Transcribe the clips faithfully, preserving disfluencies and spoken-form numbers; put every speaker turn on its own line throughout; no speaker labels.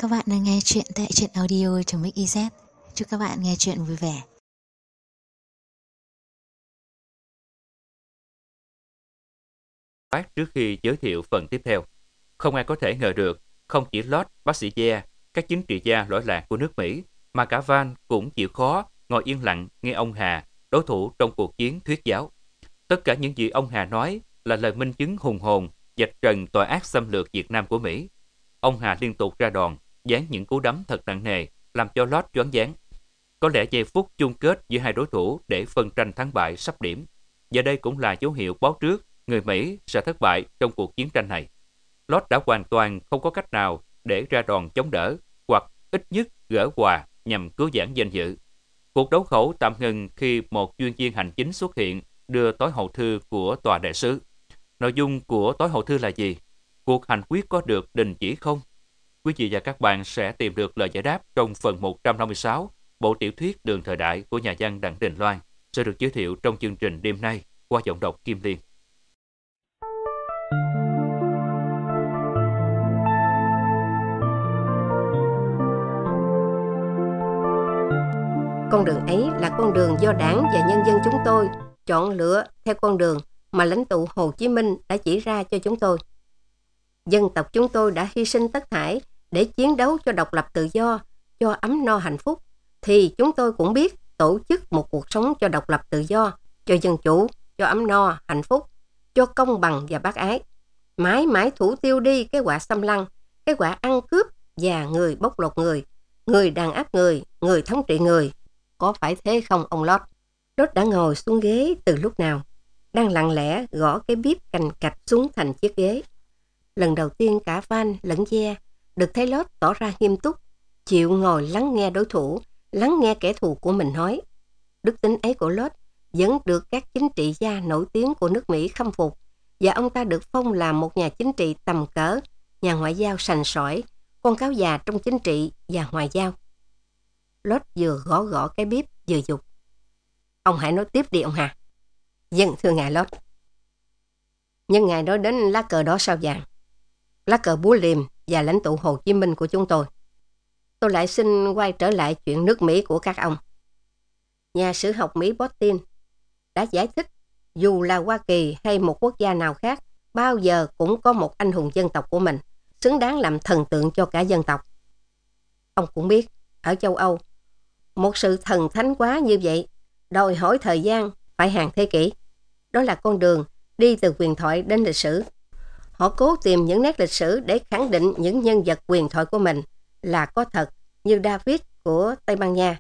các bạn đang nghe chuyện tại truyện audio.mix.iz. Chúc các bạn nghe chuyện vui vẻ.
Trước khi giới thiệu phần tiếp theo, không ai có thể ngờ được không chỉ Lord, bác sĩ Ye, các chính trị gia lỗi lạc của nước Mỹ, mà cả Van cũng chịu khó ngồi yên lặng nghe ông Hà, đối thủ trong cuộc chiến thuyết giáo. Tất cả những gì ông Hà nói là lời minh chứng hùng hồn vạch trần tội ác xâm lược Việt Nam của Mỹ. Ông Hà liên tục ra đòn, giáng những cú đấm thật nặng nề, làm cho Lord choáng váng. Có lẽ giây phút chung kết giữa hai đối thủ để phân tranh thắng bại sắp điểm, và đây cũng là dấu hiệu báo trước người Mỹ sẽ thất bại trong cuộc chiến tranh này. Lord đã hoàn toàn không có cách nào để ra đòn chống đỡ, hoặc ít nhất gỡ quà nhằm cứu vãn danh dự. Cuộc đấu khẩu tạm ngừng khi một chuyên viên hành chính xuất hiện đưa tối hậu thư của tòa đại sứ. Nội dung của tối hậu thư là gì? Cuộc hành quyết có được đình chỉ không? Quý vị và các bạn sẽ tìm được lời giải đáp trong phần một trăm năm mươi sáu, bộ tiểu thuyết Đường Thời Đại của nhà văn Đặng Đình Loan, sẽ được giới thiệu trong chương trình đêm nay qua giọng đọc Kim Liên.
Con đường ấy là con đường do Đảng và nhân dân chúng tôi chọn lựa theo con đường mà lãnh tụ Hồ Chí Minh đã chỉ ra cho chúng tôi. Dân tộc chúng tôi đã hy sinh tất thảy để chiến đấu cho độc lập tự do, cho ấm no hạnh phúc, thì chúng tôi cũng biết tổ chức một cuộc sống cho độc lập tự do, cho dân chủ, cho ấm no hạnh phúc, cho công bằng và bác ái. Mãi mãi thủ tiêu đi cái quả xâm lăng, cái quả ăn cướp và người bóc lột người, người đàn áp người, người thống trị người. Có phải thế không ông Lord? Lord đã ngồi xuống ghế từ lúc nào, đang lặng lẽ gõ cái bíp cành cạch xuống thành chiếc ghế. Lần đầu tiên cả Van lẫn Ye được thấy Lord tỏ ra nghiêm túc, chịu ngồi lắng nghe đối thủ, lắng nghe kẻ thù của mình nói. Đức tính ấy của Lord vẫn được các chính trị gia nổi tiếng của nước Mỹ khâm phục, và ông ta được phong làm một nhà chính trị tầm cỡ, nhà ngoại giao sành sỏi, con cáo già trong chính trị và ngoại giao. Lord vừa gõ gõ cái bíp vừa dục. Ông hãy nói tiếp đi ông Hà. Vâng, thưa ngài Lord. Nhưng ngài nói đến lá cờ đỏ sao vàng, lá cờ búa liềm và lãnh tụ Hồ Chí Minh của chúng tôi. Tôi lại xin quay trở lại chuyện nước Mỹ của các ông. Nhà sử học Mỹ Boston đã giải thích dù là Hoa Kỳ hay một quốc gia nào khác, bao giờ cũng có một anh hùng dân tộc của mình, xứng đáng làm thần tượng cho cả dân tộc. Ông cũng biết, ở châu Âu, một sự thần thánh quá như vậy đòi hỏi thời gian phải hàng thế kỷ. Đó là con đường đi từ huyền thoại đến lịch sử. Họ cố tìm những nét lịch sử để khẳng định những nhân vật huyền thoại của mình là có thật, như David của Tây Ban Nha,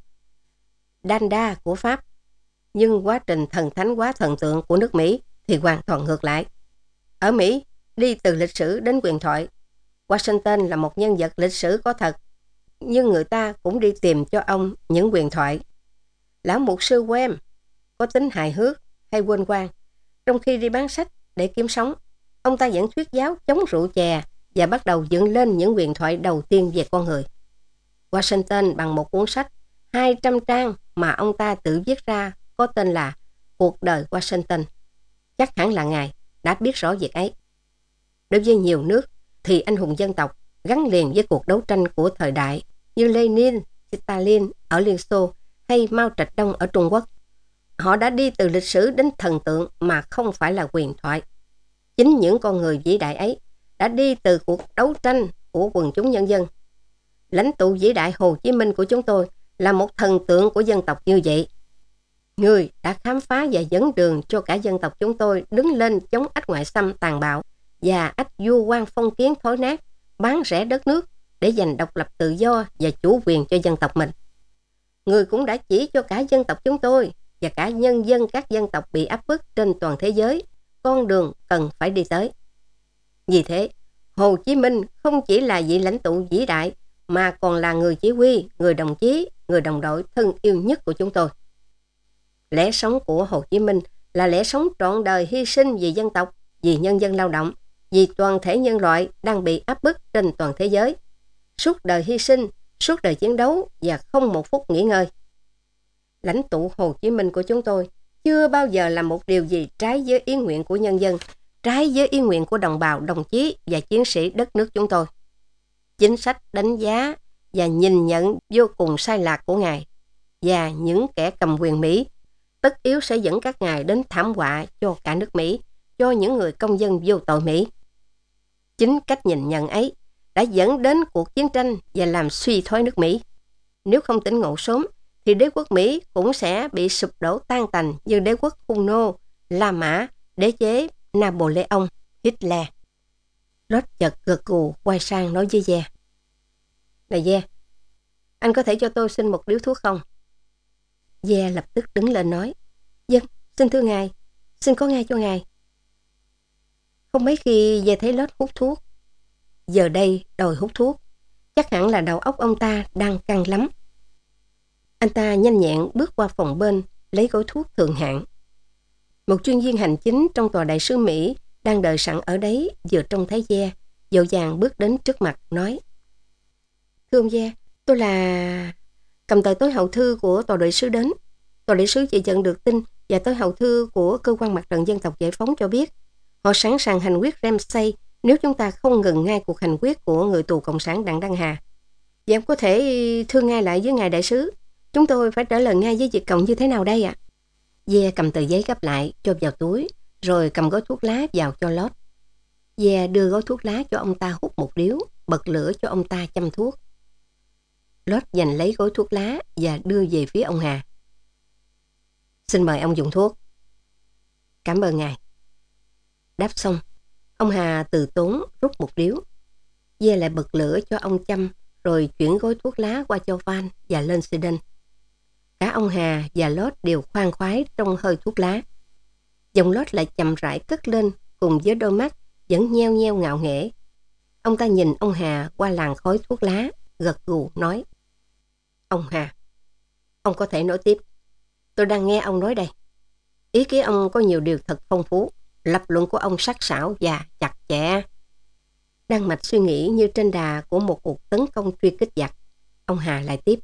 Danda của Pháp. Nhưng quá trình thần thánh hóa thần tượng của nước Mỹ thì hoàn toàn ngược lại. Ở Mỹ, đi từ lịch sử đến huyền thoại, Washington là một nhân vật lịch sử có thật, nhưng người ta cũng đi tìm cho ông những huyền thoại. Lão mục sư Wem có tính hài hước hay quên quang. Trong khi đi bán sách để kiếm sống, ông ta vẫn thuyết giáo chống rượu chè và bắt đầu dựng lên những huyền thoại đầu tiên về con người. Washington bằng một cuốn sách hai trăm trang mà ông ta tự viết ra có tên là Cuộc đời Washington. Chắc hẳn là ngài đã biết rõ việc ấy. Đối với nhiều nước thì anh hùng dân tộc gắn liền với cuộc đấu tranh của thời đại như Lenin, Stalin ở Liên Xô hay Mao Trạch Đông ở Trung Quốc. Họ đã đi từ lịch sử đến thần tượng mà không phải là huyền thoại. Chính những con người vĩ đại ấy đã đi từ cuộc đấu tranh của quần chúng nhân dân. Lãnh tụ vĩ đại Hồ Chí Minh của chúng tôi là một thần tượng của dân tộc như vậy. Người đã khám phá và dẫn đường cho cả dân tộc chúng tôi đứng lên chống ách ngoại xâm tàn bạo và ách vua quan phong kiến thối nát, bán rẻ đất nước để giành độc lập tự do và chủ quyền cho dân tộc mình. Người cũng đã chỉ cho cả dân tộc chúng tôi và cả nhân dân các dân tộc bị áp bức trên toàn thế giới con đường cần phải đi tới. Vì thế, Hồ Chí Minh không chỉ là vị lãnh tụ vĩ đại mà còn là người chỉ huy, người đồng chí, người đồng đội thân yêu nhất của chúng tôi. Lẽ sống của Hồ Chí Minh là lẽ sống trọn đời hy sinh vì dân tộc, vì nhân dân lao động, vì toàn thể nhân loại đang bị áp bức trên toàn thế giới. Suốt đời hy sinh, suốt đời chiến đấu và không một phút nghỉ ngơi. Lãnh tụ Hồ Chí Minh của chúng tôi chưa bao giờ làm một điều gì trái với ý nguyện của nhân dân, trái với ý nguyện của đồng bào, đồng chí và chiến sĩ đất nước chúng tôi. chính sách đánh giá và nhìn nhận vô cùng sai lạc của Ngài và những kẻ cầm quyền Mỹ, tất yếu sẽ dẫn các ngài đến thảm họa cho cả nước Mỹ, cho những người công dân vô tội Mỹ. Chính cách nhìn nhận ấy đã dẫn đến cuộc chiến tranh và làm suy thoái nước Mỹ. Nếu không tỉnh ngộ sớm, thì đế quốc Mỹ cũng sẽ bị sụp đổ tan tành như đế quốc Hung Nô, La Mã, đế chế Napoleon, Hitler. Lót chợt gật gù quay sang nói với Ye. Này Ye, anh có thể cho tôi xin một điếu thuốc không? Ye lập tức đứng lên nói. Vâng, xin thưa ngài, xin có ngay cho ngài. Không mấy khi Ye thấy Lót hút thuốc. Giờ đây đòi hút thuốc, chắc hẳn là đầu óc ông ta đang căng lắm. Anh ta nhanh nhẹn bước qua phòng bên, lấy gói thuốc thượng hạng. Một chuyên viên hành chính trong tòa đại sứ Mỹ đang đợi sẵn ở đấy, vừa trông thấy Ye, dội vàng bước đến trước mặt, nói. Thưa ông Ye, tôi là... cầm tờ tối hậu thư của tòa đại sứ đến. Tòa đại sứ chỉ nhận được tin và tối hậu thư của cơ quan mặt trận dân tộc giải phóng cho biết họ sẵn sàng hành quyết Ramsay nếu chúng ta không ngừng ngay cuộc hành quyết của người tù cộng sản Đặng Đăng Hà. Và em có thể thưa ngay lại với ngài đại sứ, chúng tôi phải trả lời ngay với việc cộng như thế nào đây ạ? À? Ye cầm tờ giấy gấp lại cho vào túi, rồi cầm gói thuốc lá vào cho Lót. Ye đưa gói thuốc lá cho ông ta hút một điếu, bật lửa cho ông ta châm thuốc. Lót giành lấy gói thuốc lá và đưa về phía ông Hà. Xin mời ông dùng thuốc. Cảm ơn ngài. Đáp xong, ông Hà từ tốn rút một điếu. Ye lại bật lửa cho ông châm, rồi chuyển gói thuốc lá qua cho Van và lên Sedan. Cả ông Hà và Lót đều khoan khoái trong hơi thuốc lá. Giọng Lót lại chậm rãi cất lên cùng với đôi mắt vẫn nheo nheo ngạo nghễ. Ông ta nhìn ông Hà qua làn khói thuốc lá, gật gù nói. Ông Hà, ông có thể nói tiếp. Tôi đang nghe ông nói đây. Ý kiến ông có nhiều điều thật phong phú. Lập luận của ông sắc sảo và chặt chẽ. Đang mạch suy nghĩ như trên đà của một cuộc tấn công truy kích giặc. Ông Hà lại tiếp.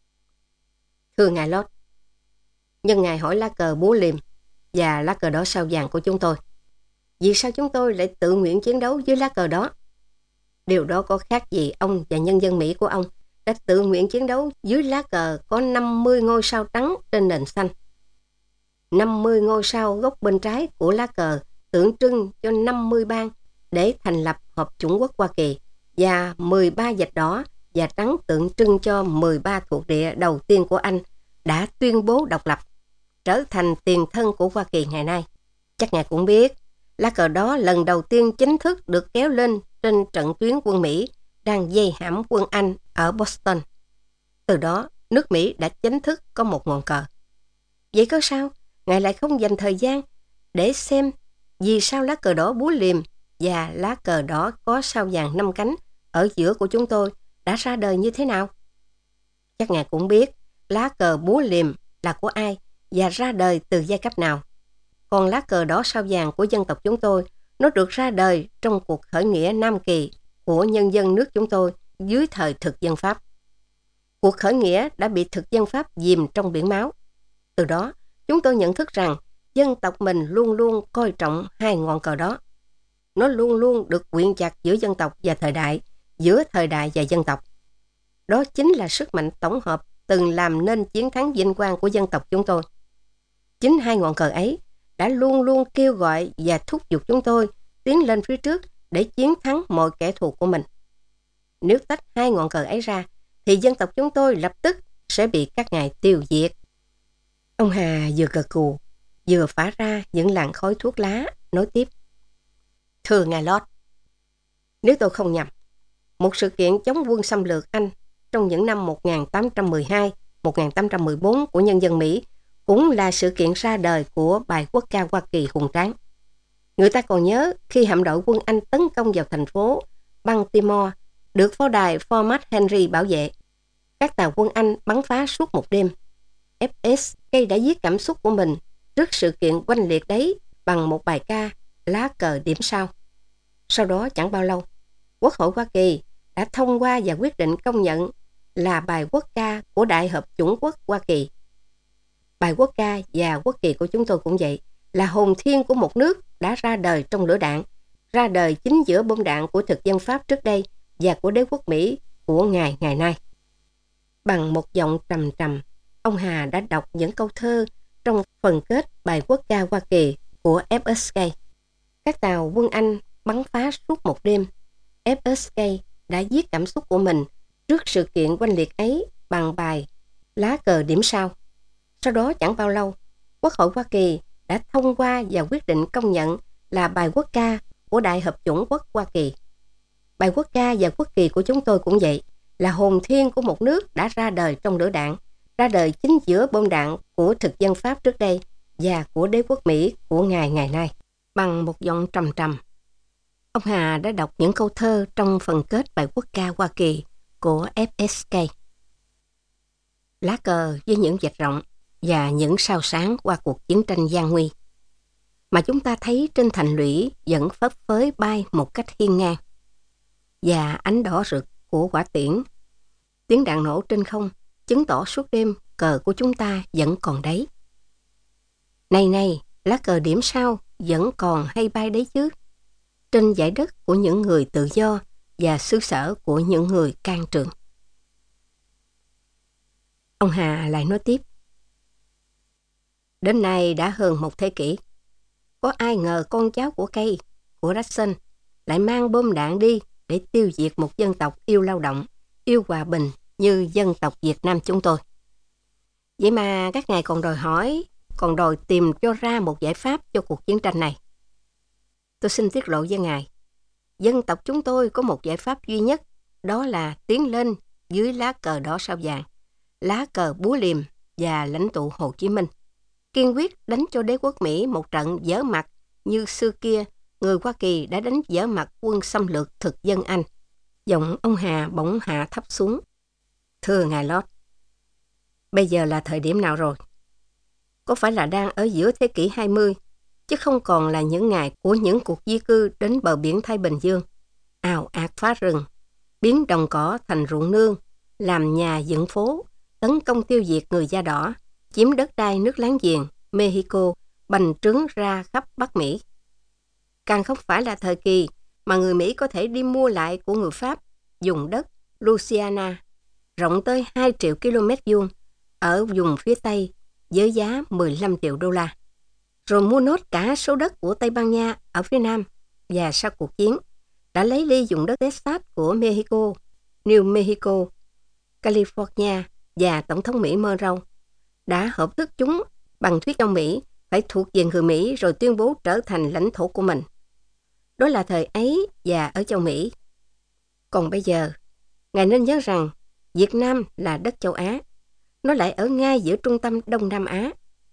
Thưa ngài Lót, nhân ngài hỏi lá cờ búa liềm và lá cờ đỏ sao vàng của chúng tôi. Vì sao chúng tôi lại tự nguyện chiến đấu với lá cờ đó? Điều đó có khác gì ông và nhân dân Mỹ của ông đã tự nguyện chiến đấu dưới lá cờ có năm mươi ngôi sao trắng trên nền xanh. năm mươi ngôi sao góc bên trái của lá cờ tượng trưng cho năm mươi bang để thành lập Hợp Chủng Quốc Hoa Kỳ và mười ba vạch đỏ và trắng tượng trưng cho mười ba thuộc địa đầu tiên của Anh đã tuyên bố độc lập, trở thành tiền thân của Hoa Kỳ ngày nay. Chắc ngài cũng biết, lá cờ đó lần đầu tiên chính thức được kéo lên trên trận tuyến quân Mỹ đang vây hãm quân Anh ở Boston. Từ đó, nước Mỹ đã chính thức có một ngọn cờ. Vậy có sao ngài lại không dành thời gian để xem vì sao lá cờ đỏ búa liềm và lá cờ đỏ có sao vàng năm cánh ở giữa của chúng tôi đã ra đời như thế nào? Chắc ngài cũng biết lá cờ búa liềm là của ai và ra đời từ giai cấp nào. Còn lá cờ đỏ sao vàng của dân tộc chúng tôi, nó được ra đời trong cuộc khởi nghĩa Nam Kỳ của nhân dân nước chúng tôi dưới thời thực dân Pháp. Cuộc khởi nghĩa đã bị thực dân Pháp dìm trong biển máu. Từ đó, chúng tôi nhận thức rằng dân tộc mình luôn luôn coi trọng hai ngọn cờ đó. Nó luôn luôn được quyện chặt giữa dân tộc và thời đại, giữa thời đại và dân tộc. Đó chính là sức mạnh tổng hợp từng làm nên chiến thắng vinh quang của dân tộc chúng tôi. Chính hai ngọn cờ ấy đã luôn luôn kêu gọi và thúc giục chúng tôi tiến lên phía trước để chiến thắng mọi kẻ thù của mình. Nếu tách hai ngọn cờ ấy ra, thì dân tộc chúng tôi lập tức sẽ bị các ngài tiêu diệt. Ông Hà vừa gật gù, vừa phả ra những làn khói thuốc lá, nói tiếp. Thưa ngài Lót, nếu tôi không nhầm, một sự kiện chống quân xâm lược Anh trong những năm một nghìn tám trăm mười hai đến một nghìn tám trăm mười bốn của nhân dân Mỹ cũng là sự kiện ra đời của bài quốc ca Hoa Kỳ hùng tráng. Người ta còn nhớ khi hạm đội quân Anh tấn công vào thành phố Baltimore, được pháo đài Fort McHenry bảo vệ. Các tàu quân Anh bắn phá suốt một đêm. ép ét cây đã viết cảm xúc của mình trước sự kiện oanh liệt đấy bằng một bài ca Lá cờ điểm sao. Sau đó chẳng bao lâu, Quốc hội Hoa Kỳ đã thông qua và quyết định công nhận là bài quốc ca của Đại hợp Chủng quốc Hoa Kỳ. Bài quốc ca và quốc kỳ của chúng tôi cũng vậy, là hồn thiên của một nước đã ra đời trong lửa đạn, ra đời chính giữa bom đạn của thực dân Pháp trước đây và của đế quốc Mỹ của ngài ngày nay. Bằng một giọng trầm trầm, ông Hà đã đọc những câu thơ trong phần kết bài quốc ca Hoa Kỳ của ép ét ca. Các tàu quân Anh bắn phá suốt một đêm. ép ét ca đã viết cảm xúc của mình trước sự kiện oanh liệt ấy bằng bài Lá cờ điểm sao. Sau đó chẳng bao lâu, Quốc hội Hoa Kỳ đã thông qua và quyết định công nhận là bài quốc ca của Đại hợp chủng quốc Hoa Kỳ. Bài quốc ca và quốc kỳ của chúng tôi cũng vậy, là hồn thiêng của một nước đã ra đời trong lửa đạn, ra đời chính giữa bom đạn của thực dân Pháp trước đây và của đế quốc Mỹ của ngài ngày nay. Bằng một giọng trầm trầm, ông Hà đã đọc những câu thơ trong phần kết bài quốc ca Hoa Kỳ của ép ét ca. Lá cờ với những vạch rộng và những sao sáng qua cuộc chiến tranh gian nguy, mà chúng ta thấy trên thành lũy vẫn phấp phới bay một cách hiên ngang. Và ánh đỏ rực của quả tiễn, tiếng đạn nổ trên không chứng tỏ suốt đêm cờ của chúng ta vẫn còn đấy. Này này, lá cờ điểm sao vẫn còn hay bay đấy chứ, trên dải đất của những người tự do và xứ sở của những người can trường. Ông Hà lại nói tiếp. Đến nay đã hơn một thế kỷ. Có ai ngờ con cháu của Kay, của Jackson lại mang bom đạn đi để tiêu diệt một dân tộc yêu lao động, yêu hòa bình như dân tộc Việt Nam chúng tôi. Vậy mà các ngài còn đòi hỏi, còn đòi tìm cho ra một giải pháp cho cuộc chiến tranh này. Tôi xin tiết lộ với ngài, dân tộc chúng tôi có một giải pháp duy nhất, đó là tiến lên dưới lá cờ đỏ sao vàng, lá cờ búa liềm và lãnh tụ Hồ Chí Minh, kiên quyết đánh cho đế quốc Mỹ một trận dở mặt như xưa kia người Hoa Kỳ đã đánh dở mặt quân xâm lược thực dân Anh. Giọng ông Hà bỗng hạ thấp xuống. Thưa ngài Lord, bây giờ là thời điểm nào rồi? Có phải là đang ở giữa thế kỷ hai mươi, chứ không còn là những ngày của những cuộc di cư đến bờ biển Thái Bình Dương, ào ạt phá rừng, biến đồng cỏ thành ruộng nương, làm nhà dựng phố, tấn công tiêu diệt người da đỏ, chiếm đất đai nước láng giềng, Mexico, bành trướng ra khắp Bắc Mỹ. Càng không phải là thời kỳ mà người Mỹ có thể đi mua lại của người Pháp dùng đất Louisiana, rộng tới hai triệu ki lô mét vuông, ở vùng phía Tây với giá mười lăm triệu đô la, rồi mua nốt cả số đất của Tây Ban Nha ở phía Nam, và sau cuộc chiến đã lấy ly dùng đất Texas của Mexico, New Mexico, California, và Tổng thống Mỹ Monroe đã hợp thức chúng bằng thuyết ông Mỹ phải thuộc về người Mỹ rồi tuyên bố trở thành lãnh thổ của mình. Đó là thời ấy và ở châu Mỹ. Còn bây giờ, ngài nên nhớ rằng Việt Nam là đất châu Á. Nó lại ở ngay giữa trung tâm Đông Nam Á.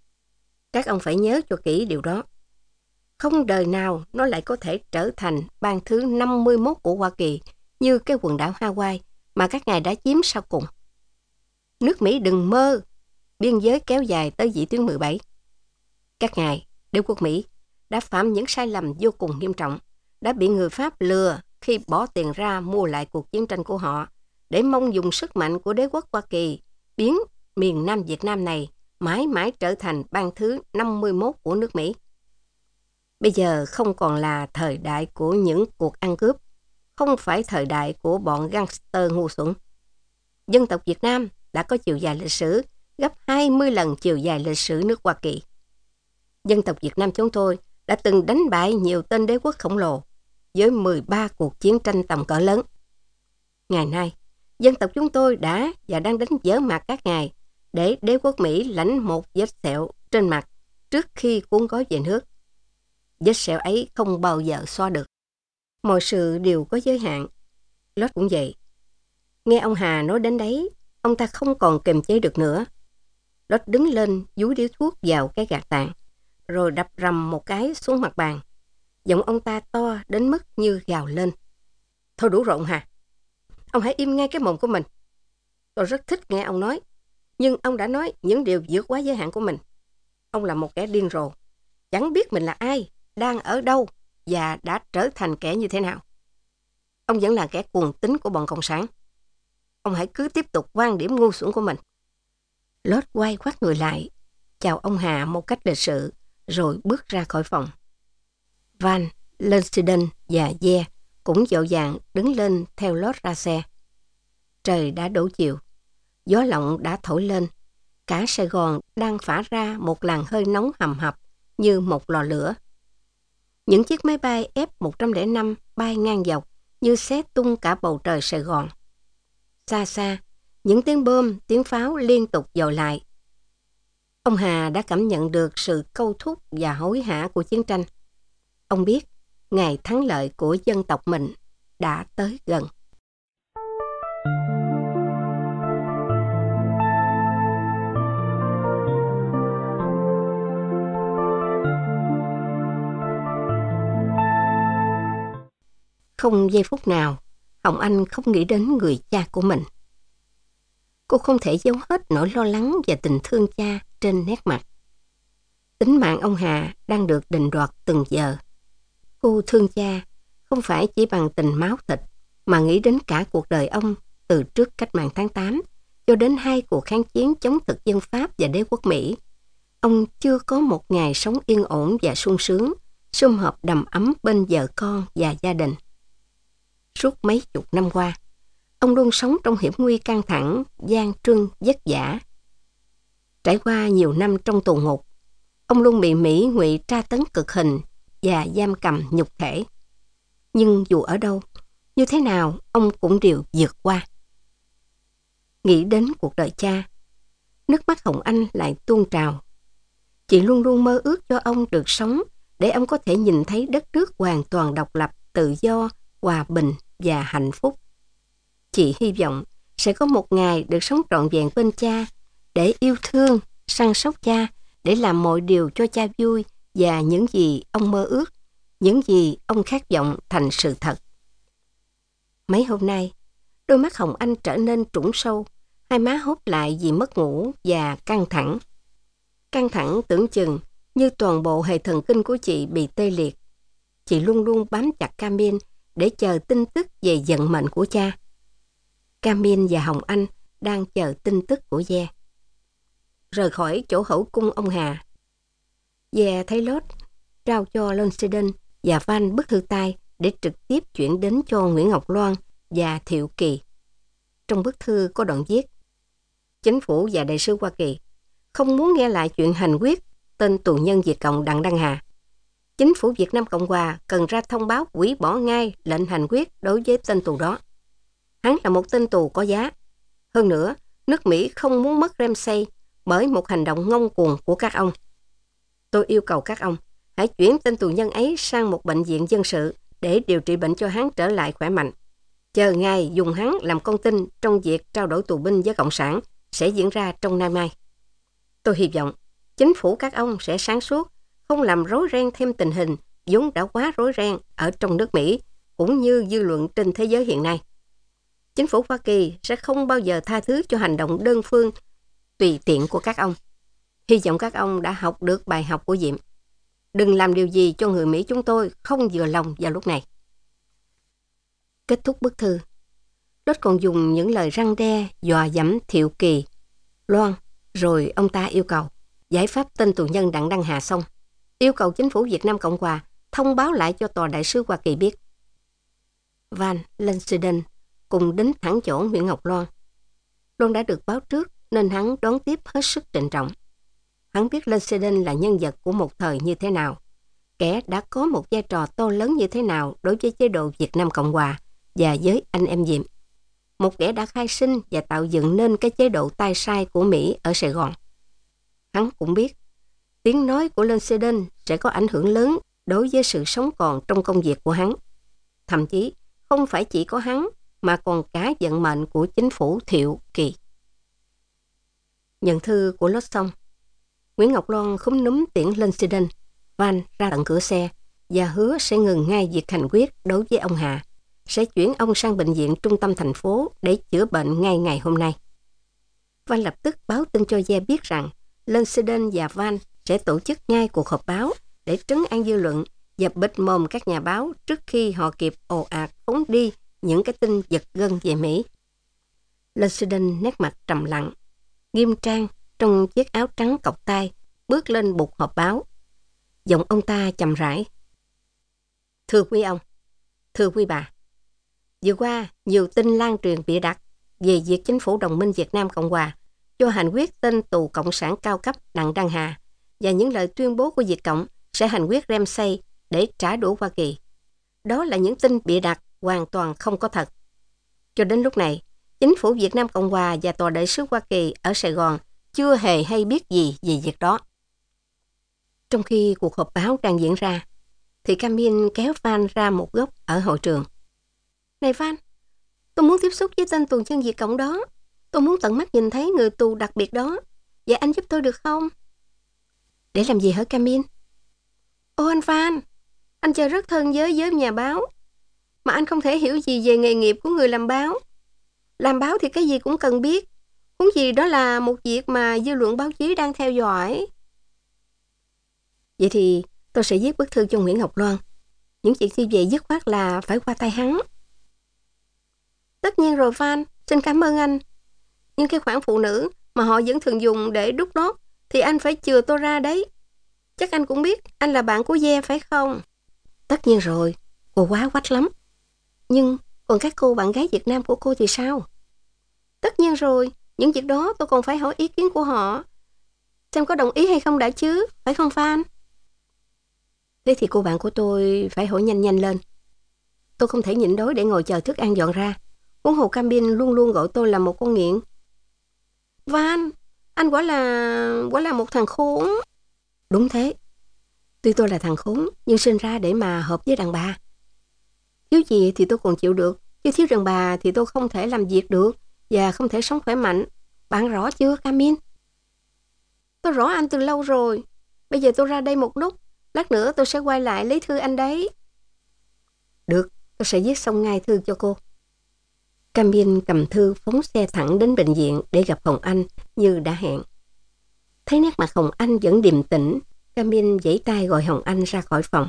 Các ông phải nhớ cho kỹ điều đó. Không đời nào nó lại có thể trở thành bang thứ năm mươi mốt của Hoa Kỳ như cái quần đảo Hawaii mà các ngài đã chiếm sau cùng. Nước Mỹ đừng mơ biên giới kéo dài tới vĩ tuyến mười bảy. Các ngài, đế quốc Mỹ, đã phạm những sai lầm vô cùng nghiêm trọng, đã bị người Pháp lừa khi bỏ tiền ra mua lại cuộc chiến tranh của họ, để mong dùng sức mạnh của đế quốc Hoa Kỳ biến miền Nam Việt Nam này mãi mãi trở thành bang thứ năm mươi mốt của nước Mỹ. Bây giờ không còn là thời đại của những cuộc ăn cướp, không phải thời đại của bọn gangster ngu xuẩn. Dân tộc Việt Nam đã có chiều dài lịch sử gấp hai mươi lần chiều dài lịch sử nước Hoa Kỳ. Dân tộc Việt Nam chúng tôi đã từng đánh bại nhiều tên đế quốc khổng lồ với mười ba cuộc chiến tranh tầm cỡ lớn. Ngày nay, dân tộc chúng tôi đã và đang đánh dở mặt các ngài để đế quốc Mỹ lãnh một vết sẹo trên mặt trước khi cuốn gói về nước. Vết sẹo ấy không bao giờ xóa được. Mọi sự đều có giới hạn. Lót cũng vậy. Nghe ông Hà nói đến đấy, ông ta không còn kiềm chế được nữa. Lót đứng lên dúi điếu thuốc vào cái gạt tàn, rồi đập rầm một cái xuống mặt bàn. Giọng ông ta to đến mức như gào lên. Thôi đủ rồi ông Hà. Ông hãy im ngay cái mồm của mình. Tôi rất thích nghe ông nói, nhưng ông đã nói những điều vượt quá giới hạn của mình. Ông là một kẻ điên rồ, chẳng biết mình là ai, đang ở đâu và đã trở thành kẻ như thế nào. Ông vẫn là kẻ cuồng tín của bọn Cộng sản. Ông hãy cứ tiếp tục quan điểm ngu xuẩn của mình. Lót quay quát người lại, chào ông Hà một cách lịch sự, rồi bước ra khỏi phòng. Van, Lansington và Ye cũng vội vàng đứng lên theo Lót ra xe. Trời đã đổ chiều, gió lộng đã thổi lên, cả Sài Gòn đang phả ra một làn hơi nóng hầm hập như một lò lửa. Những chiếc máy bay F một không năm bay ngang dọc như xé tung cả bầu trời Sài Gòn. Xa xa, những tiếng bom, tiếng pháo liên tục dội lại. Ông Hà đã cảm nhận được sự câu thúc và hối hả của chiến tranh. Ông biết ngày thắng lợi của dân tộc mình đã tới gần. Không giây phút nào, Hồng Anh không nghĩ đến người cha của mình. Cô không thể giấu hết nỗi lo lắng và tình thương cha trên nét mặt. Tính mạng ông Hà đang được định đoạt từng giờ. Cô thương cha không phải chỉ bằng tình máu thịt, mà nghĩ đến cả cuộc đời ông từ trước cách mạng tháng tám cho đến hai cuộc kháng chiến chống thực dân Pháp và đế quốc Mỹ. Ông chưa có một ngày sống yên ổn và sung sướng, sum họp đầm ấm bên vợ con và gia đình. Suốt mấy chục năm qua, ông luôn sống trong hiểm nguy căng thẳng, gian truân, vất vả. Trải qua nhiều năm trong tù ngục, ông luôn bị Mỹ ngụy tra tấn cực hình và giam cầm nhục thể. Nhưng dù ở đâu, như thế nào, ông cũng đều vượt qua. Nghĩ đến cuộc đời cha, nước mắt Hồng Anh lại tuôn trào. Chị luôn luôn mơ ước cho ông được sống để ông có thể nhìn thấy đất nước hoàn toàn độc lập, tự do, hòa bình và hạnh phúc. Chị hy vọng sẽ có một ngày được sống trọn vẹn bên cha, để yêu thương, săn sóc cha, để làm mọi điều cho cha vui và những gì ông mơ ước, những gì ông khát vọng thành sự thật. Mấy hôm nay, đôi mắt Hồng Anh trở nên trũng sâu, hai má hốt lại vì mất ngủ và căng thẳng. Căng thẳng tưởng chừng như toàn bộ hệ thần kinh của chị bị tê liệt. Chị luôn luôn bám chặt Camin để chờ tin tức về vận mệnh của cha. Camin và Hồng Anh đang chờ tin tức của Ve. Rời khỏi chỗ hậu cung ông Hà, Ve thấy Lót trao cho Lonsiden và Van bức thư tay để trực tiếp chuyển đến cho Nguyễn Ngọc Loan và Thiệu Kỳ. Trong bức thư có đoạn viết: Chính phủ và đại sứ Hoa Kỳ không muốn nghe lại chuyện hành quyết tên tù nhân Việt Cộng Đặng Đăng Hà. Chính phủ Việt Nam Cộng Hòa cần ra thông báo hủy bỏ ngay lệnh hành quyết đối với tên tù đó. Hắn là một tên tù có giá. Hơn nữa, nước Mỹ không muốn mất Ramsey bởi một hành động ngông cuồng của các ông. Tôi yêu cầu các ông hãy chuyển tên tù nhân ấy sang một bệnh viện dân sự để điều trị bệnh cho hắn trở lại khỏe mạnh. Chờ ngày dùng hắn làm con tin trong việc trao đổi tù binh với Cộng sản sẽ diễn ra trong nay mai. Tôi hy vọng chính phủ các ông sẽ sáng suốt, không làm rối ren thêm tình hình vốn đã quá rối ren ở trong nước Mỹ cũng như dư luận trên thế giới hiện nay. Chính phủ Hoa Kỳ sẽ không bao giờ tha thứ cho hành động đơn phương tùy tiện của các ông. Hy vọng các ông đã học được bài học của Diệm. Đừng làm điều gì cho người Mỹ chúng tôi không vừa lòng vào lúc này. Kết thúc bức thư, Lót còn dùng những lời răn đe, dọa dẫm Thiệu Kỳ, Loan, rồi ông ta yêu cầu giải pháp tên tù nhân Đặng Đăng Hà xong, yêu cầu chính phủ Việt Nam Cộng Hòa thông báo lại cho tòa đại sứ Hoa Kỳ biết. Van Lonsiden cùng đến thẳng chỗ Nguyễn Ngọc Loan. Loan đã được báo trước nên hắn đón tiếp hết sức trịnh trọng. Hắn biết Lonsiden là nhân vật của một thời như thế nào, kẻ đã có một vai trò to lớn như thế nào đối với chế độ Việt Nam Cộng Hòa và với anh em Diệm. Một kẻ đã khai sinh và tạo dựng nên cái chế độ tay sai của Mỹ ở Sài Gòn. Hắn cũng biết tiếng nói của Lonsiden sẽ có ảnh hưởng lớn đối với sự sống còn trong công việc của hắn. Thậm chí không phải chỉ có hắn mà còn cả vận mệnh của chính phủ Thiệu Kỳ. Nhận thư của Lót xong, Nguyễn Ngọc Loan khúm núm tiễn Lonsiden, Van ra tận cửa xe và hứa sẽ ngừng ngay việc hành quyết đối với ông Hà, sẽ chuyển ông sang bệnh viện trung tâm thành phố để chữa bệnh ngay ngày hôm nay. Van lập tức báo tin cho Ve biết rằng Lonsiden và Van sẽ tổ chức ngay cuộc họp báo để trấn an dư luận và bịt mồm các nhà báo trước khi họ kịp ồ ạt phóng đi những cái tin giật gân về Mỹ. Lonsiden nét mặt trầm lặng, nghiêm trang trong chiếc áo trắng cộc tay, bước lên bục họp báo. Giọng ông ta trầm rãi: Thưa quý ông, Thưa quý bà, vừa qua nhiều tin lan truyền bịa đặt về việc chính phủ đồng minh Việt Nam Cộng Hòa cho hành quyết tên tù cộng sản cao cấp Đặng Đăng Hà và những lời tuyên bố của Việt Cộng sẽ hành quyết Ramsay để trả đũa Hoa Kỳ. Đó là những tin bịa đặt hoàn toàn không có thật. Cho đến lúc này, chính phủ Việt Nam Cộng Hòa và Tòa đại sứ Hoa Kỳ ở Sài Gòn chưa hề hay biết gì về việc đó. Trong khi cuộc họp báo đang diễn ra, thì Camille kéo Van ra một góc ở hội trường. Này Van, tôi muốn tiếp xúc với tên tù nhân Việt Cộng đó. Tôi muốn tận mắt nhìn thấy người tù đặc biệt đó. Vậy anh giúp tôi được không? Để làm gì hả Camille? Ô anh Van, anh chơi rất thân với giới nhà báo. Mà anh không thể hiểu gì về nghề nghiệp của người làm báo. Làm báo thì cái gì cũng cần biết. Huống gì đó là một việc mà dư luận báo chí đang theo dõi. Vậy thì tôi sẽ viết bức thư cho Nguyễn Ngọc Loan. Những chuyện như vậy dứt khoát là phải qua tay hắn. Tất nhiên rồi Van, xin cảm ơn anh. Nhưng cái khoản phụ nữ mà họ vẫn thường dùng để đút lót thì anh phải chừa tôi ra đấy. Chắc anh cũng biết anh là bạn của Ve phải không? Tất nhiên rồi, cô quá quách lắm. Nhưng còn các cô bạn gái Việt Nam của cô thì sao? Tất nhiên rồi, những việc đó tôi còn phải hỏi ý kiến của họ. Xem có đồng ý hay không đã chứ, phải không Phan? Thế thì cô bạn của tôi phải hỏi nhanh nhanh lên. Tôi không thể nhịn đói để ngồi chờ thức ăn dọn ra. Huống hồ Cam-bin luôn luôn gọi tôi là một con nghiện. Van, anh quả là quả là một thằng khốn. Đúng thế. Tuy tôi là thằng khốn, nhưng sinh ra để mà hợp với đàn bà. Thiếu gì thì tôi còn chịu được, chứ thiếu đàn bà thì tôi không thể làm việc được và không thể sống khỏe mạnh. Bạn rõ chưa, Cam-bin? Tôi rõ anh từ lâu rồi. Bây giờ tôi ra đây một lúc, lát nữa tôi sẽ quay lại lấy thư anh đấy. Được, tôi sẽ viết xong ngay thư cho cô. Cam-bin cầm thư phóng xe thẳng đến bệnh viện để gặp Hồng Anh như đã hẹn. Thấy nét mặt Hồng Anh vẫn điềm tĩnh, Cam-bin vẫy tay gọi Hồng Anh ra khỏi phòng.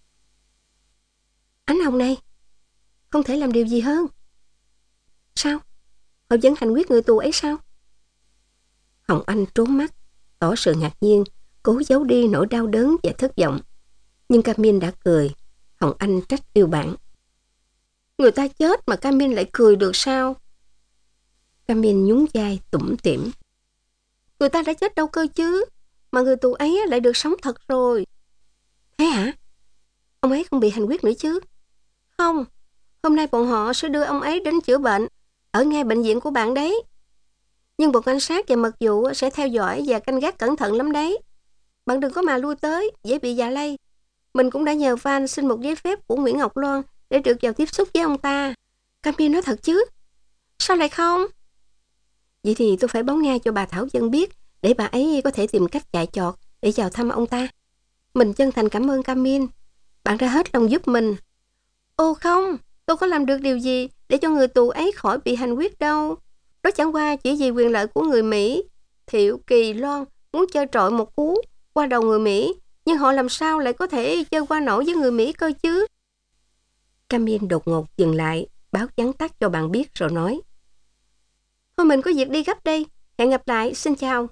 Anh Hồng này, không thể làm điều gì hơn. Sao? Họ vẫn hành quyết người tù ấy sao? Hồng Anh trốn mắt, tỏ sự ngạc nhiên, cố giấu đi nỗi đau đớn và thất vọng. Nhưng Cam-bin đã cười. Hồng Anh trách yêu bạn. Người ta chết mà Cam-bin lại cười được sao? Cam-bin nhún vai tủm tỉm. Người ta đã chết đâu cơ chứ, mà người tù ấy lại được sống thật rồi. Thế hả? Ông ấy không bị hành quyết nữa chứ? Không, hôm nay bọn họ sẽ đưa ông ấy đến chữa bệnh ở ngay bệnh viện của bạn đấy. Nhưng bọn cảnh sát và mật vụ sẽ theo dõi và canh gác cẩn thận lắm đấy. Bạn đừng có mà lui tới, dễ bị dạ lây. Mình cũng đã nhờ Van xin một giấy phép của Nguyễn Ngọc Loan để được vào tiếp xúc với ông ta. Cam-bin nói thật chứ? Sao lại không? Vậy thì tôi phải báo ngay cho bà Thảo Vân biết để bà ấy có thể tìm cách chạy chọt để vào thăm ông ta. Mình chân thành cảm ơn Cam-bin. Bạn đã hết lòng giúp mình. Ồ không, tôi có làm được điều gì để cho người tù ấy khỏi bị hành quyết đâu. Đó chẳng qua chỉ vì quyền lợi của người Mỹ. Thiệu Kỳ Loan muốn chơi trọi một cú qua đầu người Mỹ, nhưng họ làm sao lại có thể chơi qua nổi với người Mỹ cơ chứ? Cam-bin đột ngột dừng lại, báo vắn tắt cho bạn biết rồi nói. Thôi mình có việc đi gấp đây, hẹn gặp lại, xin chào.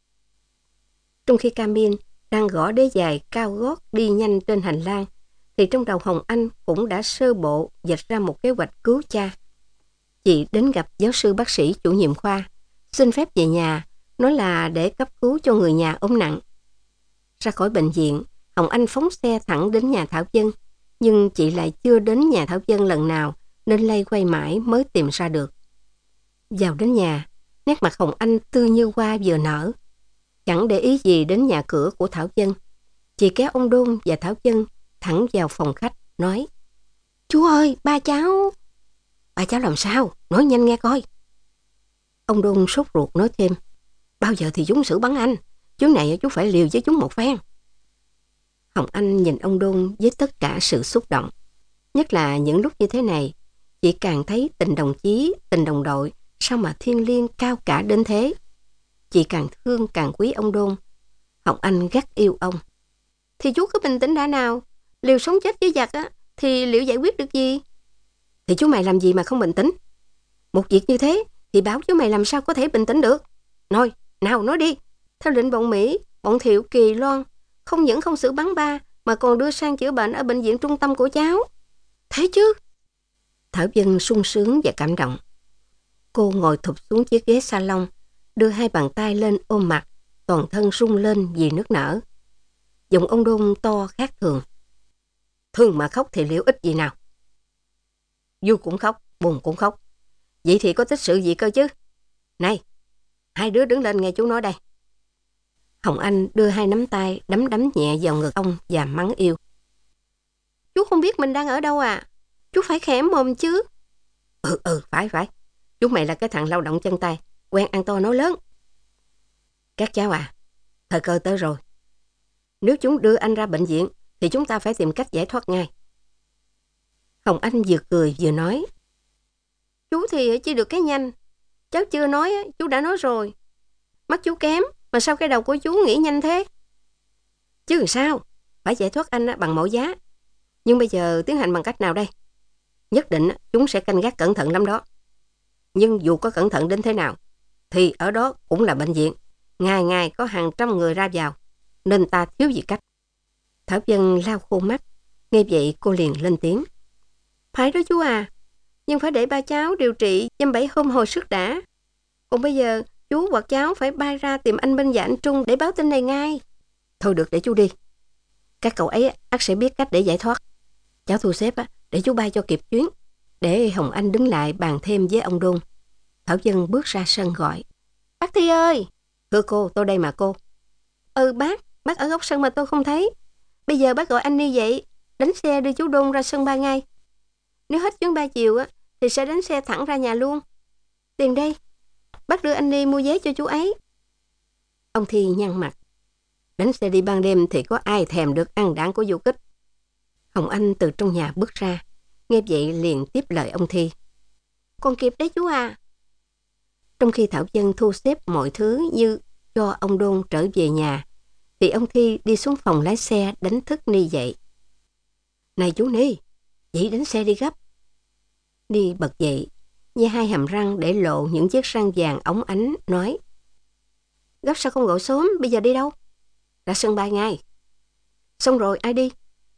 Trong khi Cam-bin đang gõ đế giày cao gót đi nhanh trên hành lang, thì trong đầu Hồng Anh cũng đã sơ bộ vạch ra một kế hoạch cứu cha. Chị đến gặp giáo sư bác sĩ chủ nhiệm khoa, xin phép về nhà, nói là để cấp cứu cho người nhà ốm nặng. Ra khỏi bệnh viện, Hồng Anh phóng xe thẳng đến nhà Thảo Vân, nhưng chị lại chưa đến nhà Thảo Vân lần nào, nên lay quay mãi mới tìm ra được. Vào đến nhà, nét mặt Hồng Anh tươi như hoa vừa nở. Chẳng để ý gì đến nhà cửa của Thảo Vân, chị kéo ông Đôn và Thảo Vân thẳng vào phòng khách, nói. Chú ơi, ba cháu... Ba cháu làm sao? Nói nhanh nghe coi. Ông Đôn sốt ruột nói thêm. Bao giờ thì chúng xử bắn anh? Chuyến này chú phải liều với chúng một phen. Hồng Anh nhìn ông Đôn với tất cả sự xúc động. Nhất là những lúc như thế này, chị càng thấy tình đồng chí, tình đồng đội sao mà thiêng liêng cao cả đến thế. Chị càng thương càng quý ông Đôn. Hồng Anh gắt yêu ông. Thì chú cứ bình tĩnh đã nào. Liều sống chết với giặc á, thì liệu giải quyết được gì? Thì chú mày làm gì mà không bình tĩnh? Một việc như thế thì báo chú mày làm sao có thể bình tĩnh được? Nói, nào nói đi. Theo lệnh bọn Mỹ, bọn Thiệu Kỳ Loan không những không xử bắn ba mà còn đưa sang chữa bệnh ở bệnh viện trung tâm của cháu. Thế chứ? Thảo Dân sung sướng và cảm động. Cô ngồi thụp xuống chiếc ghế salon, đưa hai bàn tay lên ôm mặt, toàn thân rung lên vì nước nở. Giọng ông Đôn to khác thường. Thương mà khóc thì liệu ích gì nào? Vui cũng khóc, buồn cũng khóc. Vậy thì có tích sự gì cơ chứ? Này, hai đứa đứng lên nghe chú nói đây. Hồng Anh đưa hai nắm tay đấm đấm nhẹ vào ngực ông và mắng yêu. Chú không biết mình đang ở đâu à? Chú phải khẽ mồm chứ. Ừ, ừ, phải, phải. Chú mày là cái thằng lao động chân tay, quen ăn to nói lớn. Các cháu à, thời cơ tới rồi. Nếu chúng đưa anh ra bệnh viện, thì chúng ta phải tìm cách giải thoát ngay. Hồng Anh vừa cười vừa nói. Chú thì chỉ được cái nhanh. Cháu chưa nói, chú đã nói rồi. Mắt chú kém, mà sao cái đầu của chú nghĩ nhanh thế? Chứ làm sao, phải giải thoát anh bằng mọi giá. Nhưng bây giờ tiến hành bằng cách nào đây? Nhất định chúng sẽ canh gác cẩn thận lắm đó. Nhưng dù có cẩn thận đến thế nào, thì ở đó cũng là bệnh viện. Ngày ngày có hàng trăm người ra vào, nên ta thiếu gì cách. Thảo Dân lau khô mắt. Nghe vậy cô liền lên tiếng. Phải đó chú à, nhưng phải để ba cháu điều trị dăm bảy hôm hồi sức đã. Còn bây giờ chú hoặc cháu phải bay ra tìm anh Minh và anh Trung để báo tin này ngay. Thôi được, để chú đi. Các cậu ấy ắt sẽ biết cách để giải thoát. Cháu thu xếp để chú bay cho kịp chuyến. Để Hồng Anh đứng lại bàn thêm với ông Đôn. Thảo Dân bước ra sân gọi. Bác Thi ơi! Thưa cô, tôi đây mà cô. Ừ bác, bác ở góc sân mà tôi không thấy. Bây giờ bác gọi anh đi vậy, đánh xe đưa chú Đôn ra sân bay ngay. Nếu hết chuyến bay chiều á, thì sẽ đánh xe thẳng ra nhà luôn. Tiền đây, bác đưa anh đi mua vé cho chú ấy. Ông Thi nhăn mặt. Đánh xe đi ban đêm thì có ai thèm được ăn đạn của du kích. Hồng Anh từ trong nhà bước ra. Nghe vậy liền tiếp lời ông Thi. Còn kịp đấy chú à. Trong khi Thảo Dân thu xếp mọi thứ như cho ông Đôn trở về nhà, thì ông Thi đi xuống phòng lái xe đánh thức Ni dậy. Này chú Ni, dậy đánh xe đi gấp. Ni bật dậy, nhe hai hàm răng để lộ những chiếc răng vàng óng ánh, nói. Gấp sao không gọi sớm, bây giờ đi đâu? Ra sân bay ngay. Xong rồi, ai đi?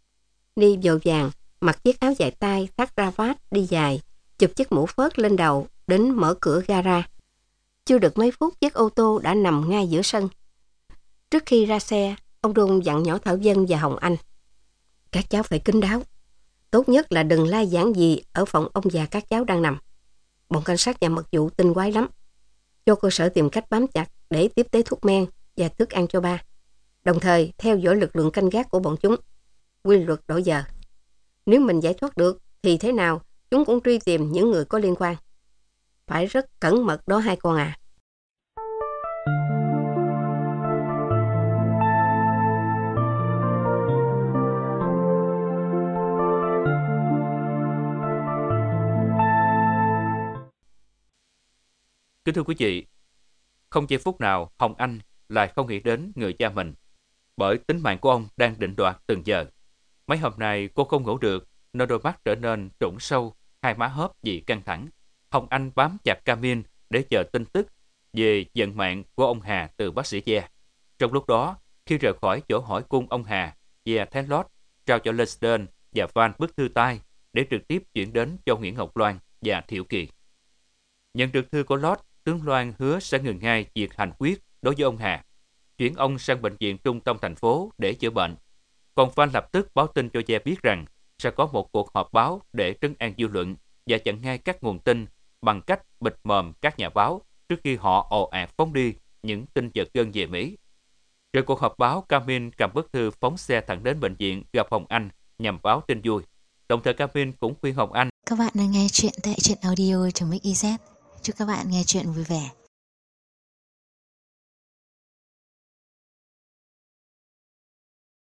Ni vội vàng, mặc chiếc áo dài tay, thắt cravat, đi dài, chụp chiếc mũ phớt lên đầu, đến mở cửa gara. Chưa được mấy phút, chiếc ô tô đã nằm ngay giữa sân. Trước khi ra xe, ông Đôn dặn nhỏ Thảo Dân và Hồng Anh. Các cháu phải kín đáo. Tốt nhất là đừng lai giảng gì ở phòng ông già các cháu đang nằm. Bọn cảnh sát và mật vụ tinh quái lắm. Cho cơ sở tìm cách bám chặt để tiếp tế thuốc men và thức ăn cho ba. Đồng thời theo dõi lực lượng canh gác của bọn chúng. Quy luật đổi giờ. Nếu mình giải thoát được thì thế nào chúng cũng truy tìm những người có liên quan. Phải rất cẩn mật đó hai con à.
Kính thưa quý vị, không giây phút nào Hồng Anh lại không nghĩ đến người cha mình, bởi tính mạng của ông đang định đoạt từng giờ. Mấy hôm nay cô không ngủ được, nên đôi mắt trở nên trũng sâu, hai má hớp vì căng thẳng. Hồng Anh bám chặt cabin để chờ tin tức về vận mạng của ông Hà từ bác sĩ Gia. Trong lúc đó, khi rời khỏi chỗ hỏi cung ông Hà, Gia thấy Lót trao cho Lester và Van bức thư tay để trực tiếp chuyển đến cho Nguyễn Ngọc Loan và Thiệu Kỳ. Nhận được thư của Lót, tướng Loan hứa sẽ ngừng ngay việc hành quyết đối với ông Hà, chuyển ông sang bệnh viện trung tâm thành phố để chữa bệnh. Còn Van lập tức báo tin cho Gia biết rằng sẽ có một cuộc họp báo để trấn an dư luận và chặn ngay các nguồn tin bằng cách bịt mồm các nhà báo trước khi họ ồ ạt phóng đi những tin giật gân về Mỹ. Rồi cuộc họp báo, Camin cầm bức thư phóng xe thẳng đến bệnh viện gặp Hồng Anh nhằm báo tin vui. Đồng thời Camin cũng khuyên Hồng Anh.
Các bạn đang nghe chuyện tại truyện audio chấm ích i zét. Chúc các bạn nghe chuyện vui vẻ.